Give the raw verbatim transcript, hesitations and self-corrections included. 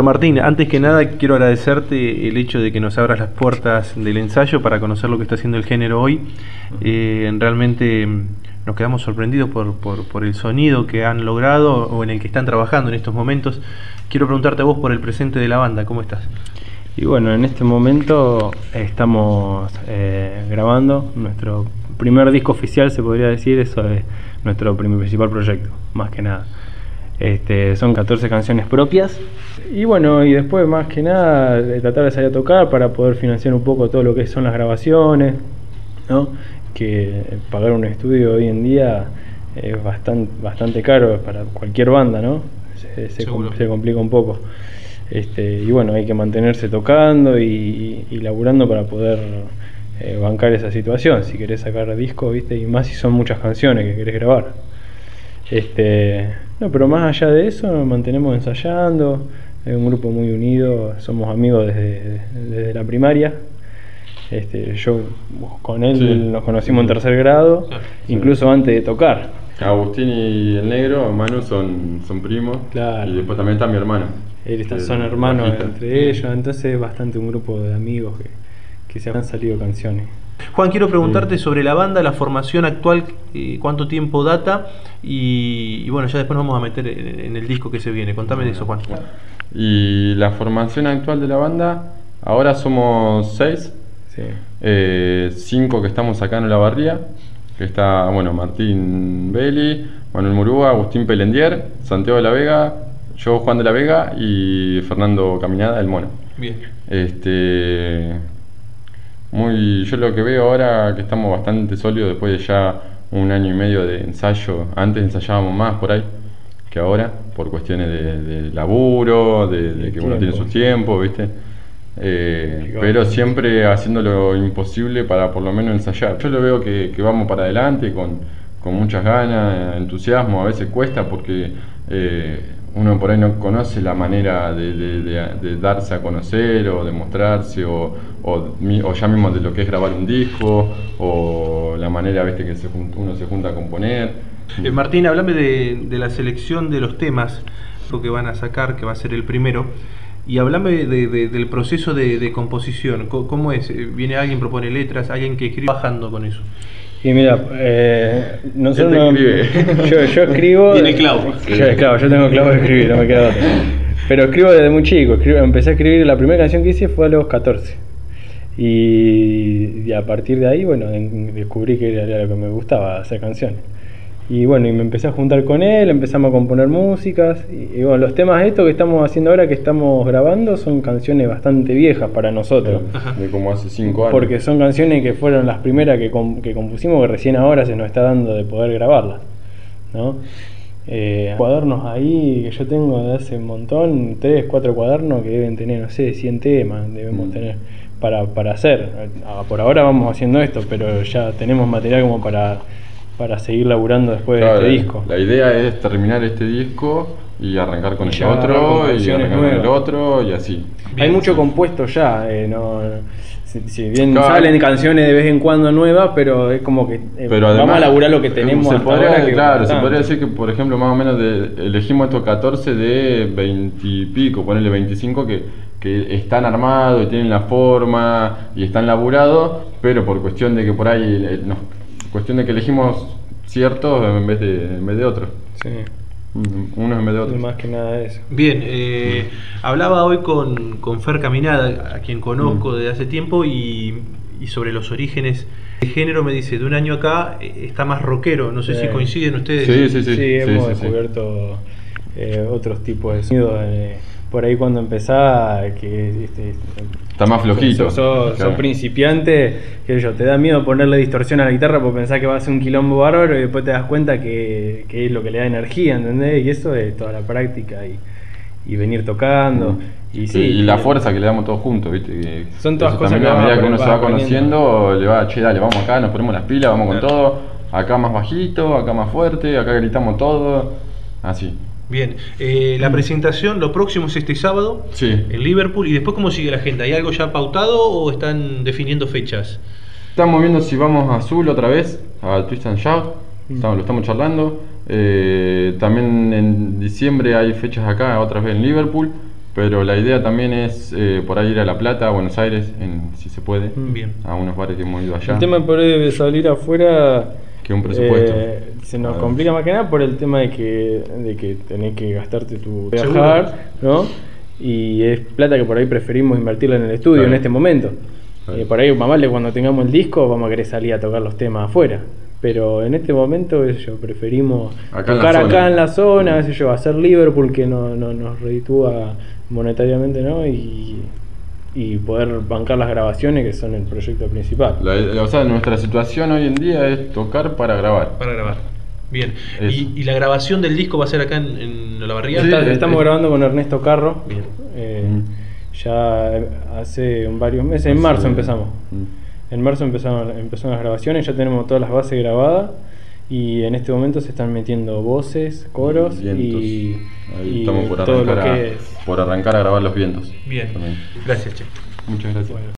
Martín, antes que nada quiero agradecerte el hecho de que nos abras las puertas del ensayo para conocer lo que está haciendo el género hoy. Eh, realmente nos quedamos sorprendidos por, por, por el sonido que han logrado o en el que están trabajando en estos momentos. Quiero preguntarte a vos por el presente de la banda, ¿cómo estás? Y bueno, en este momento estamos eh, grabando nuestro primer disco oficial, se podría decir. Eso es nuestro primer, principal proyecto, más que nada. Este, son catorce canciones propias y bueno, y después más que nada de tratar de salir a tocar para poder financiar un poco todo lo que son las grabaciones, ¿no? Que pagar un estudio hoy en día es bastante, bastante caro para cualquier banda, ¿no? Se, se, se complica un poco. Este, y bueno, hay que mantenerse tocando y, y, y laburando para poder eh, bancar esa situación. Si querés sacar disco, ¿viste? Y más si son muchas canciones que querés grabar. Este, no, pero más allá de eso nos mantenemos ensayando. Es un grupo muy unido, somos amigos desde, desde la primaria. Este, yo con él sí. Nos conocimos en tercer grado, sí. Incluso antes de tocar. Agustín y el negro, Manu, son, son primos. Claro. Y después también está mi hermano. Él está, son hermanos bajista. Entre ellos, entonces es bastante un grupo de amigos que, que se han salido canciones. Juan, quiero preguntarte sí. sobre la banda, la formación actual, eh, cuánto tiempo data y, y bueno, ya después nos vamos a meter en, en el disco que se viene. Contame de eso, Juan. Y la formación actual de la banda, ahora somos seis, sí. eh, cinco que estamos acá en La Barría, que está, bueno, Martín Belli, Manuel Murúa, Agustín Pelendier, Santiago de la Vega, yo Juan de la Vega y Fernando Caminada, el mono. Bien. Este... Muy, yo lo que veo ahora que estamos bastante sólidos después de ya un año y medio de ensayo. Antes ensayábamos más por ahí que ahora, por cuestiones de, de laburo, de, de que uno tiene sus tiempos, ¿viste? Eh, pero siempre haciendo lo imposible para por lo menos ensayar. Yo lo veo que, que vamos para adelante con, con muchas ganas, entusiasmo. A veces cuesta porque eh, uno por ahí no conoce la manera de, de, de, de darse a conocer o de mostrarse o, o, o ya mismo de lo que es grabar un disco o la manera, ¿viste? Que se, uno se junta a componer. eh, Martín, háblame de, de la selección de los temas que van a sacar, que va a ser el primero, y háblame de, de, del proceso de, de composición. ¿Cómo es? ¿Viene alguien, propone letras, alguien que escribe bajando con eso? Y mira, eh, nosotros no, yo, yo escribo. Tiene clavo. Yo, claro, yo tengo clavo de escribir, no me queda otra. Pero escribo desde muy chico. Escribo, empecé a escribir, la primera canción que hice fue a los catorce. Y, y a partir de ahí, bueno, descubrí que era lo que me gustaba, hacer canciones. Y bueno, y me empecé a juntar con él, empezamos a componer músicas. Y, y bueno, los temas estos que estamos haciendo ahora, que estamos grabando, son canciones bastante viejas para nosotros. Ajá. De como hace cinco años. Porque son canciones que fueron las primeras que, com que compusimos, que recién ahora se nos está dando de poder grabarlas, ¿no? Eh, cuadernos ahí que yo tengo de hace un montón, tres, cuatro cuadernos que deben tener, no sé, cien temas debemos mm. tener para, para hacer. Por ahora vamos haciendo esto, pero ya tenemos material como para... para seguir laburando después claro, de este disco. La idea es terminar este disco y arrancar con y el otro y arrancar nuevas. con el otro y así. Bien, hay mucho sí. compuesto ya, eh, no, si, si bien claro. salen canciones de vez en cuando nuevas, pero es como que eh, pero vamos además, a laburar lo que tenemos se hasta podría, ahora. Que claro, se podría decir que por ejemplo más o menos de, elegimos estos catorce de veinte y pico, ponerle veinticinco que, que están armados y tienen la forma y están laburados, pero por cuestión de que por ahí eh, nos cuestión de que elegimos ciertos en vez de en vez de otros. Sí. Unos en vez de otros. Más que nada eso. Bien, eh, mm. hablaba hoy con, con Fer Caminada, a quien conozco mm. desde hace tiempo, y, y sobre los orígenes del género me dice, de un año acá está más rockero, no sé sí. si coinciden ustedes. Sí, sí, sí. Sí, sí hemos sí, descubierto sí. Eh, otros tipos de sonidos. Eh, por ahí cuando empezás, que este, está más flojito. Sos, sos, claro. sos principiante, que yo, te da miedo ponerle distorsión a la guitarra porque pensás que va a ser un quilombo bárbaro y después te das cuenta que, que es lo que le da energía, ¿entendés? Y eso es toda la práctica y, y venir tocando. Mm. Y, sí, y, y la fuerza que le damos todos juntos, ¿viste? Que son todas cosas que a medida que uno se va aprendiendo. conociendo, le va, che, dale, vamos acá, nos ponemos las pilas, vamos claro. con todo. Acá más bajito, acá más fuerte, acá gritamos todo. Así. Bien, eh, la presentación, lo próximo es este sábado sí. en Liverpool. ¿Y después cómo sigue la agenda? ¿Hay algo ya pautado o están definiendo fechas? Estamos viendo si vamos a Azul otra vez, a Twist and Shout. Estamos, lo estamos charlando. Eh, también en diciembre hay fechas acá, otra vez en Liverpool. Pero la idea también es eh, por ahí ir a La Plata, a Buenos Aires, en, si se puede, Bien. a unos bares que hemos ido allá. El tema por ahí de salir afuera Que un presupuesto. eh, se nos Ah. complica más que nada por el tema de que, de que tenés que gastarte tu Seguro. viajar, ¿no? Y es plata que por ahí preferimos invertirla en el estudio Claro. en este momento. Claro. Eh, por ahí más vale cuando tengamos el disco vamos a querer salir a tocar los temas afuera. Pero en este momento qué sé yo, preferimos Acá en tocar la acá zona. en la zona, qué sé yo, hacer Liverpool que no, no nos reditúa monetariamente, ¿no? Y, y poder bancar las grabaciones que son el proyecto principal. La- o sea, nuestra situación hoy en día es tocar para grabar. Para grabar. Bien. Eso. ¿Y, y la grabación del disco va a ser acá en, en La Barriga? Sí, Está- eh, estamos eh. grabando con Ernesto Carro. Bien. eh, Mm. Ya hace varios meses, en Hace- marzo empezamos. Mm. En marzo empezaron, empezaron las grabaciones, ya tenemos todas las bases grabadas y en este momento se están metiendo voces, coros Vientos. y, Ahí y estamos por todo lo arrancar, a, que es. por arrancar a grabar los vientos. Bien. También. Gracias, Che. Muchas gracias.